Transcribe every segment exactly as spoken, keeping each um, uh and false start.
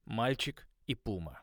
Мальчик и пума.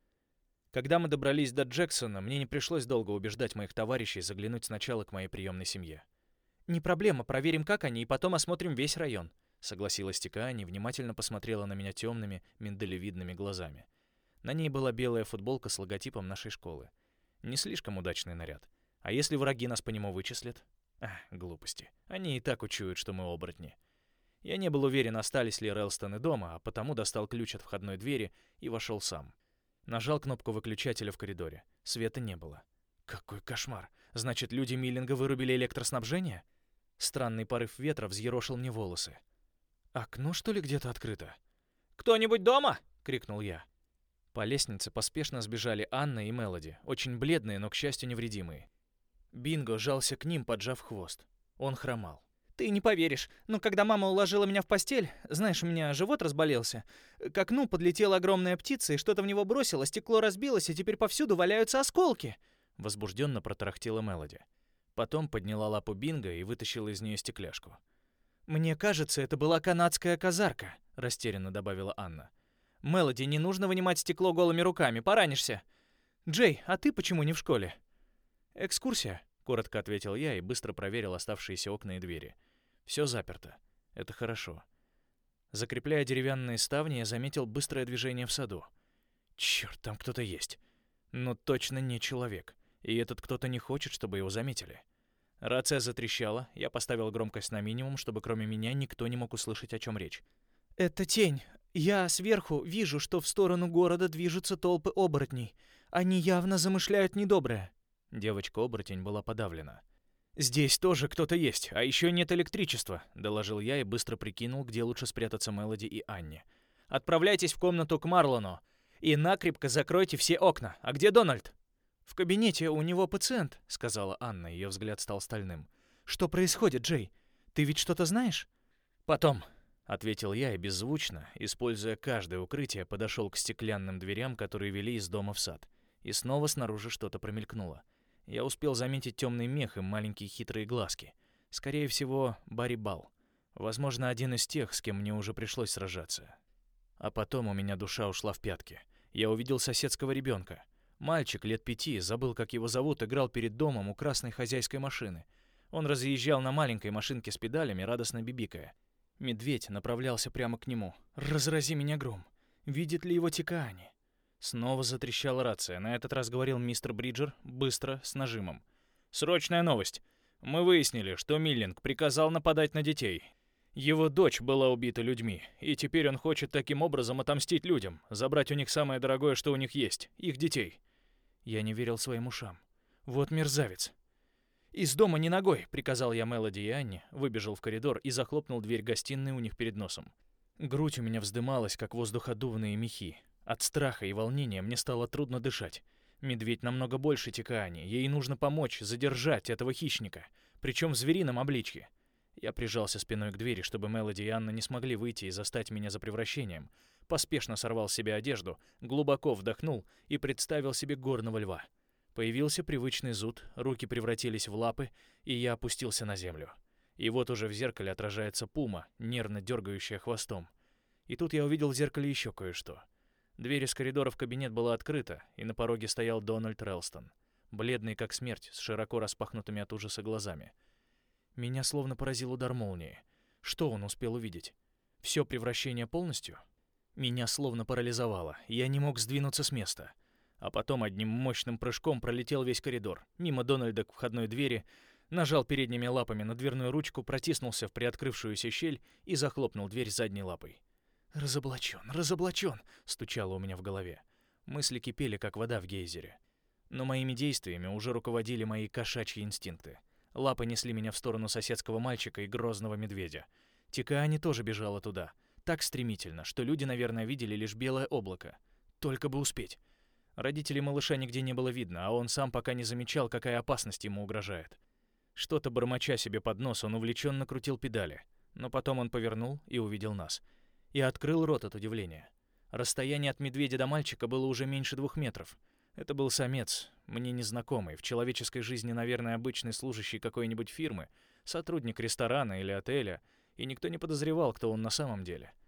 Когда мы добрались до Джексона, мне не пришлось долго убеждать моих товарищей заглянуть сначала к моей приемной семье. «Не проблема, проверим, как они, и потом осмотрим весь район», — согласилась Тикаани и внимательно посмотрела на меня темными, миндалевидными глазами. На ней была белая футболка с логотипом нашей школы. Не слишком удачный наряд. А если враги нас по нему вычислят? Ах, глупости. Они и так учуют, что мы оборотни. Я не был уверен, остались ли Рэлстоны дома, а потому достал ключ от входной двери и вошел сам. Нажал кнопку выключателя в коридоре. Света не было. Какой кошмар! Значит, люди Миллинга вырубили электроснабжение? Странный порыв ветра взъерошил мне волосы. Окно, что ли, где-то открыто? «Кто-нибудь дома?» — крикнул я. По лестнице поспешно сбежали Анна и Мелоди, очень бледные, но, к счастью, невредимые. Бинго жался к ним, поджав хвост. Он хромал. «Ты не поверишь, но когда мама уложила меня в постель, знаешь, у меня живот разболелся, к окну подлетела огромная птица и что-то в него бросило, стекло разбилось, и теперь повсюду валяются осколки!» Возбужденно протарахтела Мелоди. Потом подняла лапу Бинго и вытащила из нее стекляшку. «Мне кажется, это была канадская казарка», — растерянно добавила Анна. «Мелоди, не нужно вынимать стекло голыми руками, поранишься. Джей, а ты почему не в школе?» «Экскурсия», — коротко ответил я и быстро проверил оставшиеся окна и двери. Все заперто. Это хорошо. Закрепляя деревянные ставни, я заметил быстрое движение в саду. Черт, там кто-то есть. Но точно не человек. И этот кто-то не хочет, чтобы его заметили. Рация затрещала, я поставил громкость на минимум, чтобы кроме меня никто не мог услышать, о чем речь. «Это тень. Я сверху вижу, что в сторону города движутся толпы оборотней. Они явно замышляют недоброе». Девочка-оборотень была подавлена. «Здесь тоже кто-то есть, а еще нет электричества», — доложил я и быстро прикинул, где лучше спрятаться Мелоди и Анне. «Отправляйтесь в комнату к Марлону и накрепко закройте все окна. А где Дональд?» «В кабинете у него пациент», — сказала Анна, ее взгляд стал стальным. «Что происходит, Джей? Ты ведь что-то знаешь?» «Потом», — ответил я и беззвучно, используя каждое укрытие, подошел к стеклянным дверям, которые вели из дома в сад. И снова снаружи что-то промелькнуло. Я успел заметить темный мех и маленькие хитрые глазки. Скорее всего, Барри Балл. Возможно, один из тех, с кем мне уже пришлось сражаться. А потом у меня душа ушла в пятки. Я увидел соседского ребенка. Мальчик лет пяти, забыл, как его зовут, играл перед домом у красной хозяйской машины. Он разъезжал на маленькой машинке с педалями, радостно бибикая. Медведь направлялся прямо к нему. «Разрази меня гром! Видит ли его Тикаани?» Снова затрещала рация. На этот раз говорил мистер Бриджер, быстро, с нажимом. «Срочная новость. Мы выяснили, что Миллинг приказал нападать на детей. Его дочь была убита людьми, и теперь он хочет таким образом отомстить людям, забрать у них самое дорогое, что у них есть — их детей». Я не верил своим ушам. «Вот мерзавец!» «Из дома не ногой!» — приказал я Мелоди и Анне, выбежал в коридор и захлопнул дверь гостиной у них перед носом. Грудь у меня вздымалась, как воздуходувные мехи. От страха и волнения мне стало трудно дышать. Медведь намного больше Тикаани. Ей нужно помочь задержать этого хищника, причем в зверином обличье. Я прижался спиной к двери, чтобы Мелоди и Анна не смогли выйти и застать меня за превращением. Поспешно сорвал с себя одежду, глубоко вдохнул и представил себе горного льва. Появился привычный зуд, руки превратились в лапы, и я опустился на землю. И вот уже в зеркале отражается пума, нервно дергающая хвостом. И тут я увидел в зеркале еще кое-что. Дверь из коридора в кабинет была открыта, и на пороге стоял Дональд Рэлстон, бледный как смерть, с широко распахнутыми от ужаса глазами. Меня словно поразил удар молнии. Что он успел увидеть? Все превращение полностью? Меня словно парализовало, я не мог сдвинуться с места. А потом одним мощным прыжком пролетел весь коридор, мимо Дональда к входной двери, нажал передними лапами на дверную ручку, протиснулся в приоткрывшуюся щель и захлопнул дверь задней лапой. «Разоблачен, разоблачен!» — стучало у меня в голове. Мысли кипели, как вода в гейзере. Но моими действиями уже руководили мои кошачьи инстинкты. Лапы несли меня в сторону соседского мальчика и грозного медведя. Тикаани тоже бежала туда. Так стремительно, что люди, наверное, видели лишь белое облако. Только бы успеть. Родителей малыша нигде не было видно, а он сам пока не замечал, какая опасность ему угрожает. Что-то бормоча себе под нос, он увлеченно крутил педали. Но потом он повернул и увидел нас. И открыл рот от удивления. Расстояние от медведя до мальчика было уже меньше двух метров. Это был самец, мне незнакомый, в человеческой жизни, наверное, обычный служащий какой-нибудь фирмы, сотрудник ресторана или отеля, и никто не подозревал, кто он на самом деле.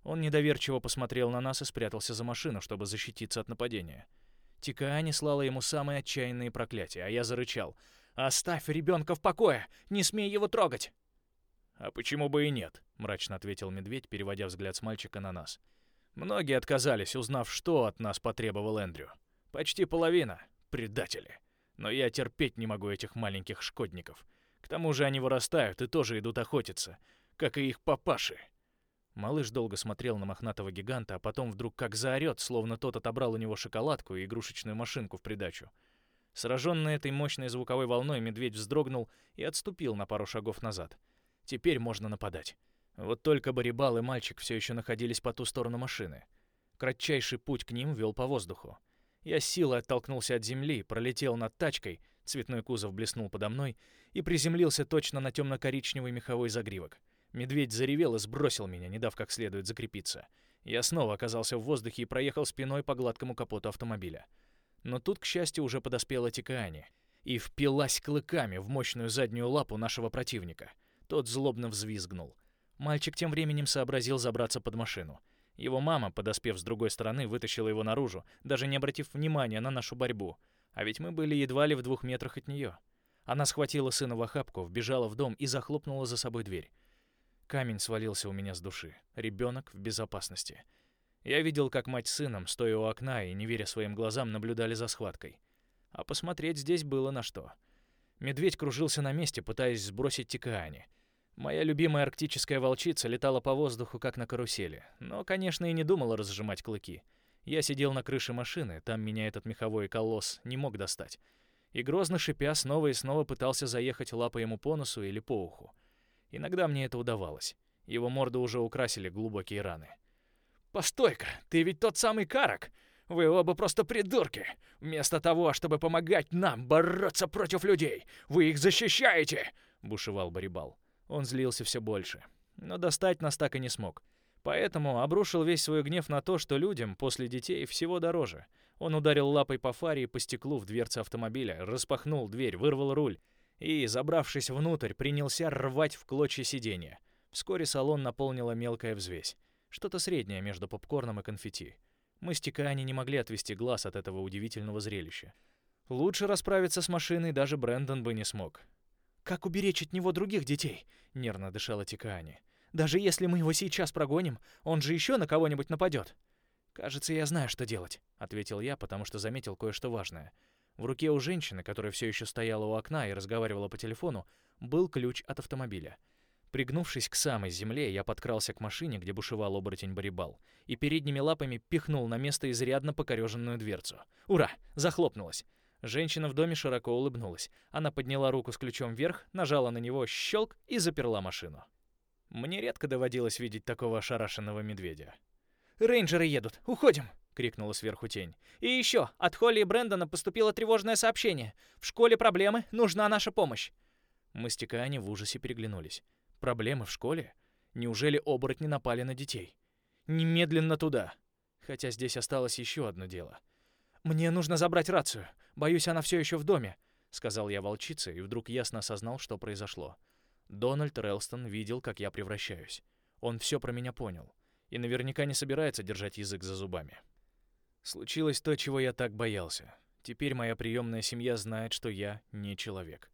Он недоверчиво посмотрел на нас и спрятался за машину, чтобы защититься от нападения. Тикаани слала ему самые отчаянные проклятия, а я зарычал: «Оставь ребенка в покое! Не смей его трогать!» «А почему бы и нет?» — мрачно ответил медведь, переводя взгляд с мальчика на нас. «Многие отказались, узнав, что от нас потребовал Эндрю. Почти половина — предатели. Но я терпеть не могу этих маленьких шкодников. К тому же они вырастают и тоже идут охотиться, как и их папаши». Малыш долго смотрел на мохнатого гиганта, а потом вдруг как заорет, словно тот отобрал у него шоколадку и игрушечную машинку в придачу. Сраженный этой мощной звуковой волной, медведь вздрогнул и отступил на пару шагов назад. Теперь можно нападать. Вот только Барибал и мальчик все еще находились по ту сторону машины. Кратчайший путь к ним вел по воздуху. Я с силой оттолкнулся от земли, пролетел над тачкой, цветной кузов блеснул подо мной и приземлился точно на темно-коричневый меховой загривок. Медведь заревел и сбросил меня, не дав как следует закрепиться. Я снова оказался в воздухе и проехал спиной по гладкому капоту автомобиля. Но тут, к счастью, уже подоспела Тикаани и впилась клыками в мощную заднюю лапу нашего противника. Тот злобно взвизгнул. Мальчик тем временем сообразил забраться под машину. Его мама, подоспев с другой стороны, вытащила его наружу, даже не обратив внимания на нашу борьбу. А ведь мы были едва ли в двух метрах от нее. Она схватила сына в охапку, вбежала в дом и захлопнула за собой дверь. Камень свалился у меня с души. Ребенок в безопасности. Я видел, как мать с сыном, стоя у окна и не веря своим глазам, наблюдали за схваткой. А посмотреть здесь было на что. Медведь кружился на месте, пытаясь сбросить Тикаани. Моя любимая арктическая волчица летала по воздуху, как на карусели, но, конечно, и не думала разжимать клыки. Я сидел на крыше машины, там меня этот меховой колосс не мог достать. И грозно шипя, снова и снова пытался заехать лапой ему по носу или по уху. Иногда мне это удавалось. Его морду уже украсили глубокие раны. «Постой-ка, ты ведь тот самый Карак! Вы оба просто придурки! Вместо того, чтобы помогать нам бороться против людей, вы их защищаете!» — бушевал Барибал. Он злился все больше, но достать нас так и не смог. Поэтому обрушил весь свой гнев на то, что людям после детей всего дороже. Он ударил лапой по фаре и по стеклу в дверце автомобиля, распахнул дверь, вырвал руль и, забравшись внутрь, принялся рвать в клочья сиденья. Вскоре салон наполнила мелкая взвесь. Что-то среднее между попкорном и конфетти. Мы с Тикаани не могли отвести глаз от этого удивительного зрелища. Лучше расправиться с машиной даже Брэндон бы не смог. «Как уберечь от него других детей?» — нервно дышала Тикаани. «Даже если мы его сейчас прогоним, он же еще на кого-нибудь нападет». «Кажется, я знаю, что делать», — ответил я, потому что заметил кое-что важное. В руке у женщины, которая все еще стояла у окна и разговаривала по телефону, был ключ от автомобиля. Пригнувшись к самой земле, я подкрался к машине, где бушевал оборотень Барибал, и передними лапами пихнул на место изрядно покореженную дверцу. «Ура!» — захлопнулась. Женщина в доме широко улыбнулась. Она подняла руку с ключом вверх, нажала на него, щелк и заперла машину. Мне редко доводилось видеть такого ошарашенного медведя. «Рейнджеры едут! Уходим!» — крикнула сверху тень. «И еще! От Холли и Брэндона поступило тревожное сообщение. В школе проблемы, нужна наша помощь!» Мы с Тикаани в ужасе переглянулись. «Проблемы в школе? Неужели оборотни напали на детей? Немедленно туда!» Хотя здесь осталось еще одно дело. «Мне нужно забрать рацию. Боюсь, она все еще в доме», — сказал я волчице, и вдруг ясно осознал, что произошло. Дональд Рэлстон видел, как я превращаюсь. Он все про меня понял. И наверняка не собирается держать язык за зубами. Случилось то, чего я так боялся. Теперь моя приемная семья знает, что я не человек.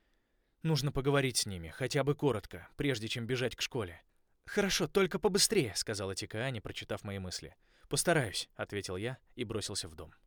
Нужно поговорить с ними, хотя бы коротко, прежде чем бежать к школе. «Хорошо, только побыстрее», — сказала Тикаани, прочитав мои мысли. «Постараюсь», — ответил я и бросился в дом.